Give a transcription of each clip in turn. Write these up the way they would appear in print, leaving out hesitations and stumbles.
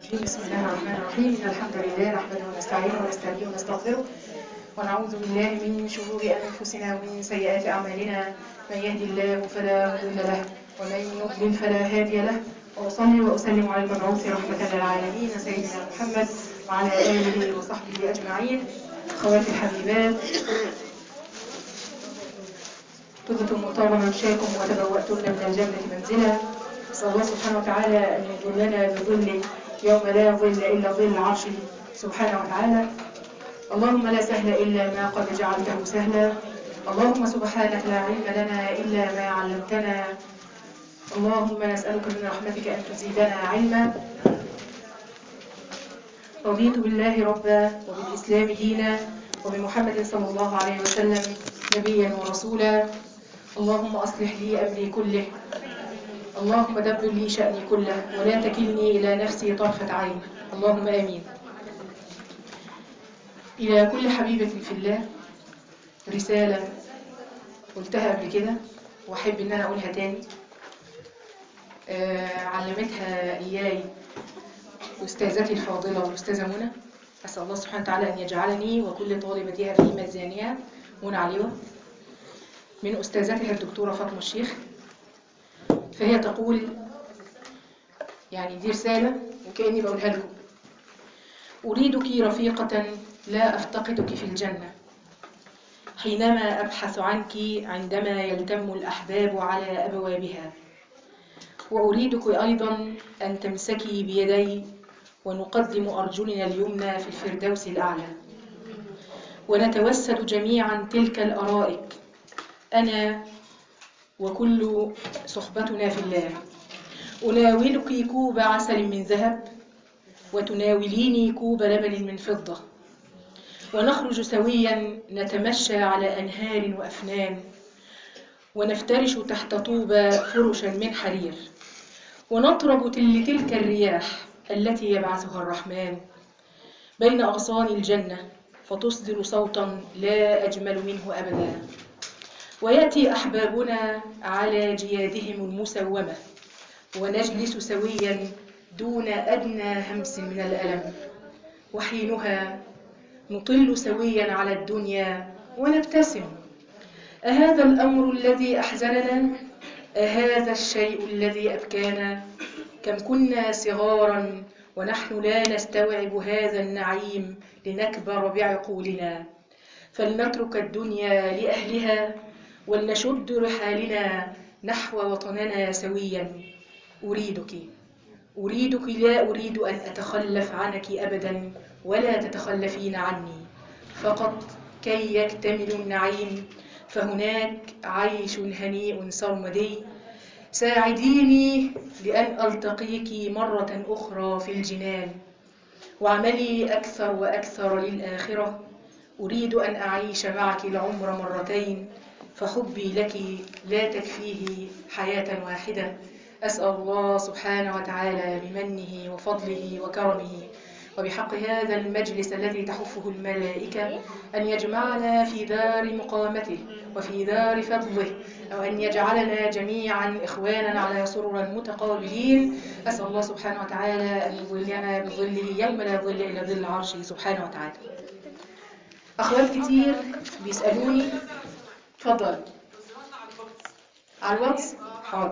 بسم الله الرحمن الرحيم. إن الحمد لله نحمده ونستعينه ونستهديه ونستغفره ونعوذ بالله من شرور أنفسنا ومن سيئات أعمالنا. من يهدي الله فلا مضل له ومن يضلل فلا هادي له. وأصلي وأسلم على المبعوث رحمة للعالمين سيدنا محمد وعلى آله وصحبه أجمعين. أخواتي الحبيبات، طبتم وطاب ممشاكم وتبوأتن من الجنة منزلا. أسأل الله سبحانه وتعالى أن يظلنا بظله يوم لا ظل إلا ظل عرشه سبحانه وتعالى. اللهم لا سهل إلا ما قد جعلته سهلا. اللهم سبحانك لا علم لنا إلا ما علمتنا. اللهم نسألك من رحمتك أن تزيدنا علما. رضيت بالله ربا وبالإسلام دينا وبمحمد صلى الله عليه وسلم نبيا ورسولا. اللهم أصلح لي أمري كله، اللهم دبر لي شأني كله ولا تكلني إلى نفسي طرفة عين، اللهم آمين. إلى كل حبيبة في الله رسالة قلتها قبل كده وأحب إن أنا أقولها تاني. علمتها إياي أستاذتي الفاضلة والأستاذة منى، أسأل الله سبحانه وتعالى أن يجعلني وكل طالبتها في ميزانها، منى عليوة، من أستاذتها الدكتورة فاطمة الشيخ. فهي تقول، يعني دي رسالة وكأني بقولها لكم: أريدك رفيقة لا أفتقدك في الجنة، حينما أبحث عنك عندما يلتم الأحباب على أبوابها. وأريدك أيضا أن تمسكي بيدي ونقدم أرجلنا اليمنى في الفردوس الأعلى، ونتوسد جميعا تلك الأرائك، أنا وكل صحبتنا في الله. أناولك كوب عسل من ذهب وتناوليني كوب لبن من فضة، ونخرج سويا نتمشى على أنهار وأفنان، ونفترش تحت طوبى فرشا من حرير، ونطرب تلك الرياح التي يبعثها الرحمن بين أغصان الجنة فتصدر صوتا لا أجمل منه أبدا. ويأتي أحبابنا على جيادهم المسومة، ونجلس سويا دون أدنى همس من الألم، وحينها نطل سويا على الدنيا ونبتسم. أهذا الأمر الذي أحزننا؟ أهذا الشيء الذي أبكانا؟ كم كنا صغارا ونحن لا نستوعب هذا النعيم لنكبر بعقولنا. فلنترك الدنيا لأهلها ولنشد رحالنا نحو وطننا سويا. أريدك لا أريد أن أتخلف عنك أبدا ولا تتخلفين عني، فقط كي يكتمل النعيم فهناك عيش هنيء سرمدي. ساعديني لأن ألتقيك مرة أخرى في الجنان، واعملي أكثر وأكثر للآخرة. أريد أن أعيش معك العمر مرتين، فحبي لك لا تكفيه حياة واحدة. أسأل الله سبحانه وتعالى بمنه وفضله وكرمه وبحق هذا المجلس الذي تحفه الملائكة أن يجمعنا في دار مقامته وفي دار فضله، أو أن يجعلنا جميعا إخوانا على سرر متقابلين. أسأل الله سبحانه وتعالى أن يظلنا بظله يوم لا ظل إلا ظل عرشه سبحانه وتعالى. أخوات كتير بيسألوني. اتفضل. على الواتس؟ حاضر.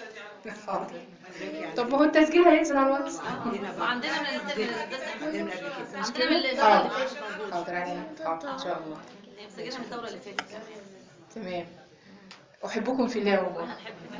طب ما هو التسجيل هينزل على الواتس. عندنا من عندنا من حاضر علينا. حاضر ان شاء الله. مسجلها من الدوره اللي فاتت. تمام. احبكم في الله والله.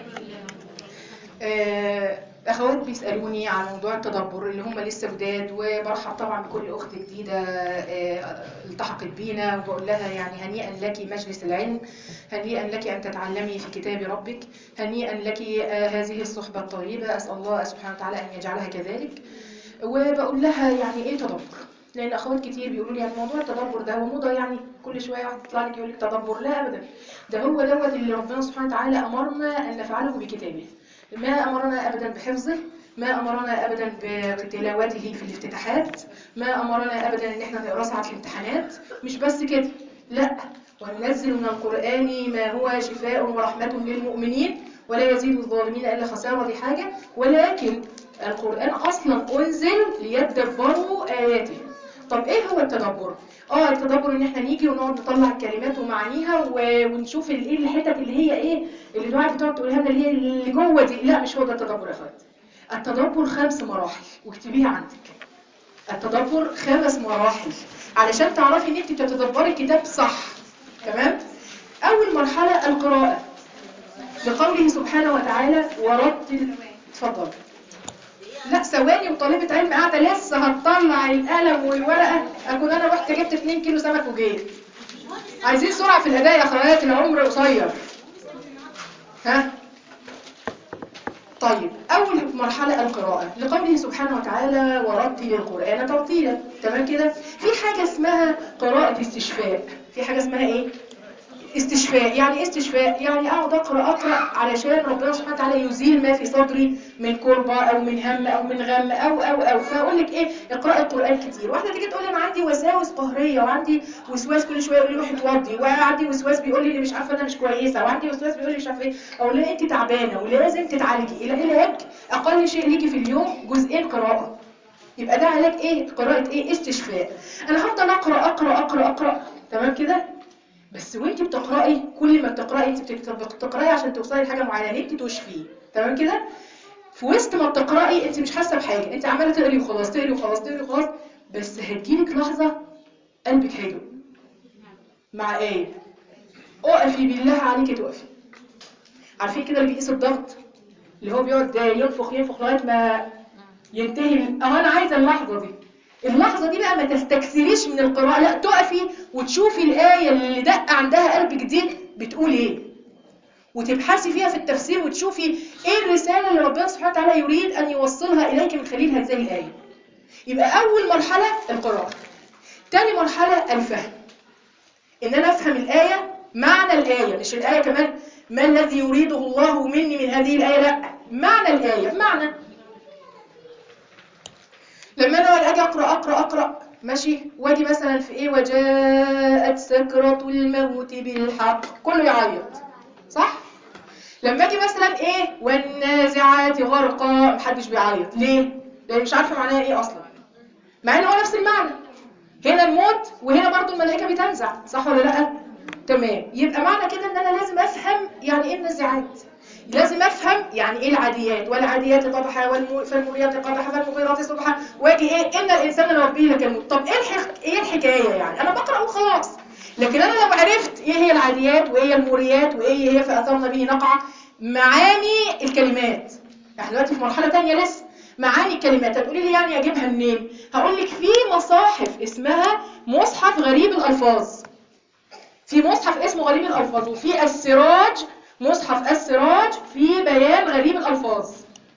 اخوات بيسالوني عن موضوع التدبر اللي هم لسه جداد، وبرحب طبعا بكل اخت جديده التحقت بينا، وبقول لها يعني هنيئا لك مجلس العلم، هنيئا لك ان تتعلمي في كتاب ربك، هنيئا لك هذه الصحبه الطيبه، اسال الله سبحانه وتعالى ان يجعلها كذلك. وبقول لها يعني ايه تدبر، لان اخوات كتير بيقولوا لي يعني موضوع التدبر ده هو موضه، يعني كل شويه واحد يطلع لك يقول لك تدبر. لا ابدا، ده هو دوت اللي ربنا سبحانه وتعالى امرنا ان نفعله بكتابه. ما أمرنا أبدا بحفظه، ما أمرنا أبدا بتلاوته في الافتتاحات، ما أمرنا أبدا إن احنا نقرأ ساعة الامتحانات. مش بس كده، لا، وننزل من القرآن ما هو شفاء ورحمة للمؤمنين ولا يزيد الظالمين إلا خسارة. دي حاجة، ولكن القرآن أصلا أنزل ليدبروا آياته. طب ايه هو التدبر؟ التدبر ان احنا نيجي ونقعد نطلع الكلمات ومعانيها ونشوف ايه الحتت اللي هي ايه اللي الواحد بتقعد تقولها لنا اللي هي اللي جوه دي. لا، مش هو ده التدبر يا اخواتي. التدبر 5 مراحل واكتبيها عندك. التدبر 5 مراحل علشان تعرفي ان انت بتتدبري الكتاب صح. تمام؟ اول مرحله القراءه، لقوله سبحانه وتعالى ورتل. اتفضل. لا ثواني، وطالبة علم قاعدة لسه هتطلع القلم والورقة، اكون انا رحت جبت 2 كيلو سمك وجيت. عايزين سرعة في الاداء يا اخوات، العمر قصير. ها؟ طيب، اول مرحلة القراءة، لقوله سبحانه وتعالى ورتل القرآن ترتيلا. تمام كده؟ في حاجة اسمها قراءة استشفاء. في حاجة اسمها ايه؟ استشفاء. يعني ايه استشفاء؟ يعني اقعد اقرا علشان ربنا سبحانه وتعالى يزيل ما في صدري من كربه او من هم او من غم او فاقول لك ايه؟ اقراي القران كتير. واحده تيجي تقول لي انا عندي وساوس قهريه، وعندي وسواس كل شويه يقول لي روحي اتوضي، وعندي وسواس بيقول لي مش عارفه انا مش كويسه، وعندي وسواس بيقول لي مش عارفه ايه، اقول لها انت تعبانه ولازم تتعالجي. العلاج اقل شيء ليكي في اليوم 2 قراءه. يبقى ده علاج ايه؟ قراءه ايه؟ استشفاء. انا هفضل اقرا. تمام كده؟ بس وانت بتقرأي، كل ما بتقرأي انت بتقرأي عشان توصلي لحاجة معينة، انت تشفيه. تمام كده؟ في وسط ما بتقرأي انت مش حاسة بحاجة، انت عمالة تقري وخلاص، تقري وخلاص، تقري وخلاص، بس هتجيلك لحظة قلبك هيدق مع آية. اقفي بالله عليكي تقفي. عارفين كده اللي بيقيس الضغط، اللي هو بيقعد ينفخ لغاية ما ينتهي انا عايزة اللحظة دي. اللحظة دي بقى ما تستكثريش من القراءة، لا تقفي وتشوفي الآية اللي دق عندها قلبك دي بتقول ايه، وتبحثي فيها في التفسير وتشوفي ايه الرسالة اللي ربنا سبحانه وتعالى يريد ان يوصلها اليك من خلال هذه الآية. يبقى اول مرحلة القراءة. تاني مرحلة الفهم، ان انا افهم الآية، معنى الآية، مش الآية كمان ما الذي يريده الله مني من هذه الآية، لا، معنى الآية. بمعنى لما انا اجي اقرا ماشي، واجي مثلا في ايه، وجاءت سكرة الموت بالحق، كله يعيط، صح؟ لما اجي مثلا ايه، والنازعات غرقا، محدش بيعيط. ليه؟ لان مش عارفه معناها ايه اصلا، مع ان هو نفس المعنى. هنا الموت وهنا برضو الملائكه بتنزع، صح ولا لا؟ تمام. يبقى معنى كده ان انا لازم افهم يعني ايه النازعات، لازم افهم يعني ايه العاديات، والعاديات قدحا، فالموريات قدحا، فالمغيرات صبحا، واجي ايه، ان الانسان لربه لكنود. طب ايه الحكايه يعني؟ انا بقرا وخلاص، لكن انا لو عرفت ايه هي العاديات وايه هي الموريات وايه هي فاثرنا به نقعا، معاني الكلمات. احنا دلوقتي في مرحله ثانيه لسه، معاني الكلمات. هتقولي لي يعني اجيبها منين؟ هقول لك في مصاحف اسمها مصحف غريب الالفاظ. في مصحف اسمه غريب الالفاظ، وفي السراج، مصحف السراج في بيان غريب الالفاظ.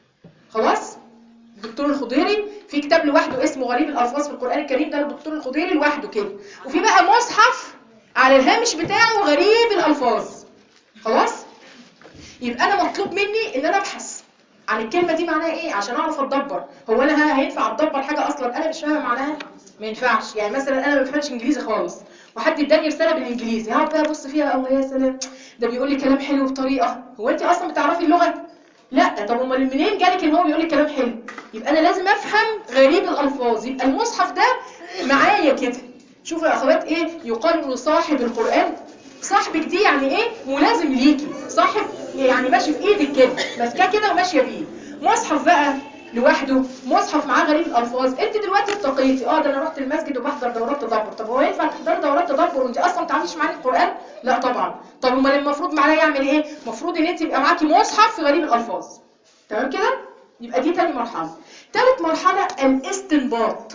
خلاص؟ الدكتور الخضيري في كتاب لوحده اسمه غريب الالفاظ في القران الكريم، ده الدكتور الخضيري لوحده كده. وفي بقى مصحف على الهامش بتاعه غريب الالفاظ. خلاص؟ يبقى انا مطلوب مني ان انا ابحث عن الكلمه دي معناها ايه عشان اعرف اتدبر. هو انا هينفع اتدبر حاجه اصلا انا مش فاهمه معناها؟ ما ينفعش. يعني مثلا انا ما بفهمش انجليزي خالص، وحد اداني رساله بالانجليزي، هقعد بقى ابص فيها، الله يا سلام، ده بيقول لي كلام حلو بطريقه، هو انت اصلا بتعرفي اللغه؟ لا. طب امال منين جالك ان هو بيقول لي كلام حلو؟ يبقى انا لازم افهم غريب الالفاظ. يبقى المصحف ده معايا كده. شوفوا يا اخوات، ايه يقال لصاحب القران؟ صاحبك دي يعني ايه؟ ملازم ليكي، صاحب يعني ماشي في ايدك كده، ماسكاه كده وماشيه بيه. مصحف بقى لوحده، مصحف معاه غريب الالفاظ. انت دلوقتي ارتقيتي، ده انا رحت المسجد وبحضر دورات تدبر. طب هو ينفع تحضري دورات تدبر وانت اصلا ما تعرفيش معاني القران؟ لا طبعا. طب امال المفروض معايا يعمل ايه؟ المفروض ان انت يبقى معاكي مصحف في غريب الالفاظ. تمام كده؟ يبقى دي تاني مرحله. تالت مرحله الاستنباط.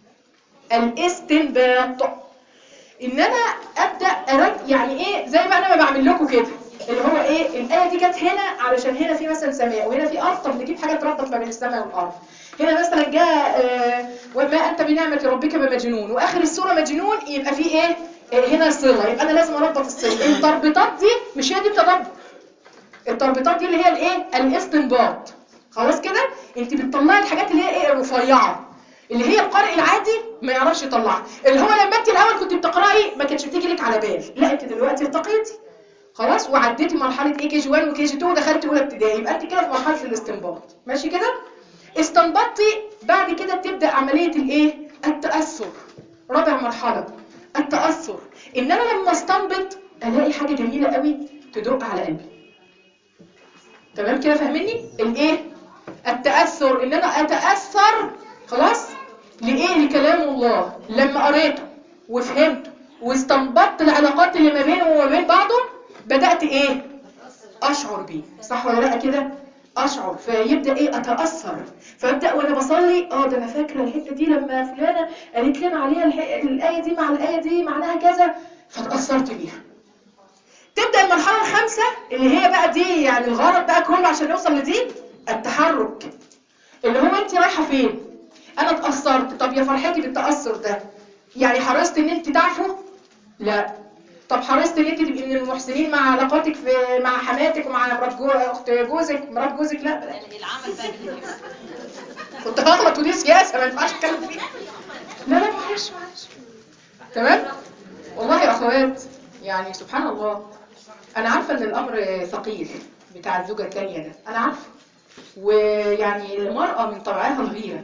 الاستنباط ان انا ابدا يعني ايه، زي ما انا ما بعمل لكم كده، اللي هو ايه، الايه دي جت هنا علشان هنا في مثلا سماء وهنا في ارض، طب نجيب حاجه تربط ما بين السماء والارض. هنا مثلا جاء وما انت بنعمه ربك بمجنون، واخر السوره مجنون، يبقى في ايه، هنا صله، يبقى انا لازم اربط الصله. التربيطات دي مش هي دي التدبر، التربيطات دي اللي هي الايه، الاستنباط. خلاص كده؟ انت بتطلعي الحاجات اللي هي ايه، الرفيعه، اللي هي القارئ العادي ما يعرفش يطلعها، اللي هو لما انت الاول كنت بتقراي ما كانتش بتيجي لك على بال، لا انت دلوقتي ارتقيتي خلاص وعديتي مرحله ايه، كي جي 1 وكي جي 2 ودخلتي اولى ابتدائي، يبقى انت كده في مرحله الاستنباط. ماشي كده؟ استنبطتي، بعد كده بتبدا عمليه الايه؟ التاثر. رابع مرحله التاثر، ان انا لما استنبط الاقي حاجه جميله قوي تدق على قلبي. تمام كده فاهميني؟ الايه؟ التاثر، ان انا اتاثر خلاص لايه؟ لكلام الله. لما قريته وفهمته واستنبطت العلاقات اللي ما بينه وما بين بعضه، بدات ايه؟ اشعر بيه. صح ولا لا كده؟ اشعر، فيبدا ايه؟ اتاثر. فابدا وانا بصلي، ده انا فاكره الحته دي لما فلانه قالت لنا عليها الايه دي مع الايه دي معناها كذا، فتاثرت بيها. تبدا المرحله الخامسه اللي هي بقى دي، يعني الغرض بقى كله عشان نوصل لدي، التحرك. اللي هو انت رايحه فين؟ انا اتاثرت، طب يا فرحتي بالتاثر ده، يعني حرصت ان انت تعفو؟ لا. طب حرصت ان انت تبقي من المحسنين مع علاقاتك مع حماتك ومع اخت جوزك، مرات جوزك؟ لا. يعني العمل بقى كنت هغلط، ودي سياسه ما ينفعش اتكلم فيها. لا معلش. تمام. والله يا اخوات، يعني سبحان الله، انا عارفه ان الامر ثقيل بتاع الزوجه الثانيه ده، انا عارفه. ويعني المراه من طبعها الغيره،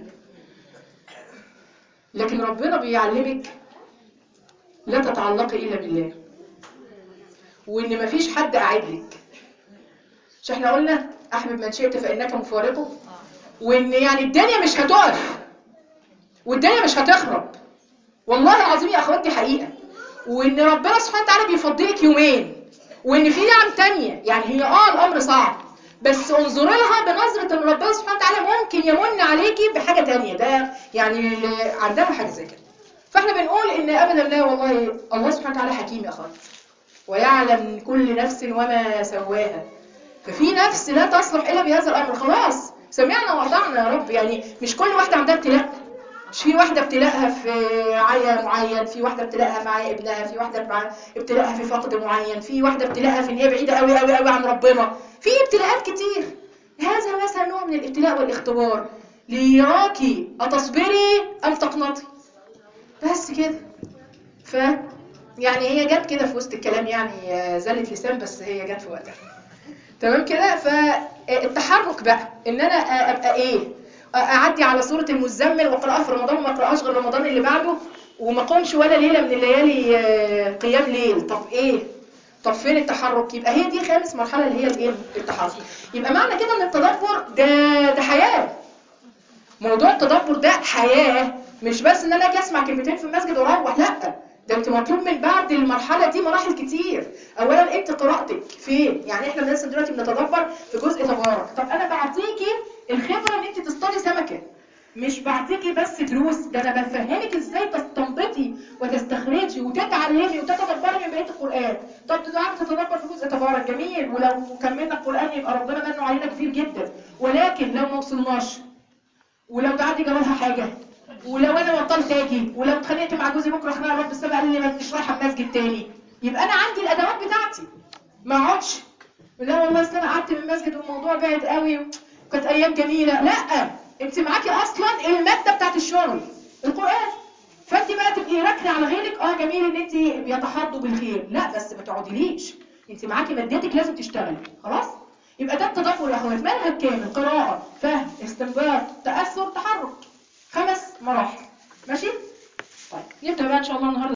لكن ربنا بيعلمك لا تتعلقي الا بالله، وان مفيش حد قاعد لك. مش احنا قلنا احبب من شئت فانك مفارقه؟ وان يعني الدنيا مش هتقف والدنيا مش هتخرب، والله العظيم يا اخواتي حقيقه. وان ربنا سبحانه وتعالى بيفضلك يومين، وان في نعم تانية. يعني هي الامر صعب، بس انظري لها بنظره ان ربنا سبحانه وتعالى ممكن يمن عليكي بحاجه تانية. ده يعني عندنا حاجه زي كده. فاحنا بنقول ان ابدا لا، والله الله سبحانه وتعالى حكيم يا اخواتي، ويعلم كل نفس وما سواها. ففي نفس لا تصلح الا بهذا الامر. خلاص سمعنا واطعنا يا رب. يعني مش كل واحده عندها ابتلاء. مش في واحده ابتلاءها في عيا معين، في واحده ابتلاءها مع ابنها، في واحده ابتلاءها في فقد معين، في واحده ابتلاءها في ان هي بعيده قوي قوي قوي عن ربنا. في ابتلاءات كتير. هذا مثلا نوع من الابتلاء والاختبار ليراكي اتصبري ام تقنطي، بس كده. يعني هي جت كده في وسط الكلام، يعني زلت لسان، بس هي جت في وقتها. تمام كده. فالتحرك بقى ان انا ابقى ايه؟ اعدي على سوره المزمل واقراها في رمضان وما اقراهاش غير رمضان اللي بعده، وما اقومش ولا ليله من الليالي قيام ليل. طب ايه؟ طب فين التحرك؟ يبقى هي دي خامس مرحله اللي هي الايه؟ التحرك. يبقى معنى كده ان التدبر ده حياه. موضوع التدبر ده حياه، مش بس ان انا اجي اسمع كلمتين في المسجد واروح. لا، ده انت مطلوب من بعد المرحله دي مراحل كتير. اولا انت قراءتك فين؟ يعني احنا مثلا دلوقتي بنتدبر في جزء تبارك. طب انا بعطيكي الخبره ان انت تصطادي سمكه، مش بعطيكي بس دروس. ده انا بفهمك ازاي تستنبطي وتستخرجي وتتعلمي وتتدبري من بقيه القران. طب تعرفي تتدبر في جزء تبارك، جميل، ولو كملنا القران يبقى ربنا منه علينا كتير جدا. ولكن لو ما وصلناش، ولو تعدي جرالها حاجه، ولو انا بطلت اجي، ولو اتخانقت مع جوزي بكره خناقه رب السبع قال لي ما انتش رايحه المسجد تاني، يبقى انا عندي الادوات بتاعتي. ما اقعدش لا والله اصل انا قعدت من المسجد والموضوع بعد قوي وكانت ايام جميله. لا، انت معاكي اصلا الماده بتاعت الشغل القران. فانت بقى تبقي راكنه على غيرك. جميل ان انت بيتحضوا بالخير، لا بس ما تقعديليش، انت معاكي مادتك لازم تشتغلي. خلاص. يبقى ده التدبر يا اخوات، منهج كامل: قراءه، فهم، استنباط، تاثر، تحرك. 5 مراحل. ماشي؟ طيب نبدا بقى ان شاء الله النهارده.